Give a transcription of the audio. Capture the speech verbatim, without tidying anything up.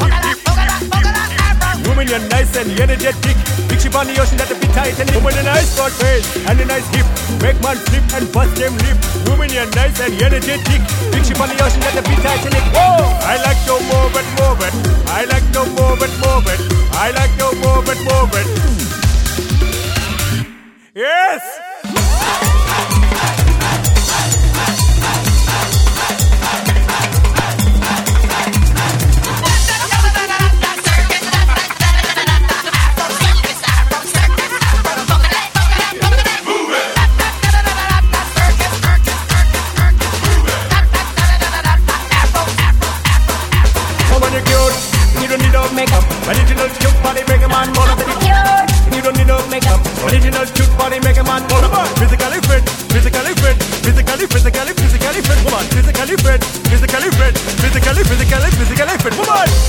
Woman, you're nice and energetic. Big ship on the ocean that the big Titanic. Woman, a nice broad face and a nice hip. Make man flip and bust them lip. Woman, you're nice and energetic. Big ship on the ocean that the big Titanic. Whoa! I like to move it, move it. I like to move it, move it. I like to move it, move it. Yes! Makeup, original cute body make a man more than cute. You don't need no makeup, original cute body make a man more than physically fit, physically fit, physically, physically, physically fit, woman, physically fit, physically fit, physically, physically, physically fit, woman.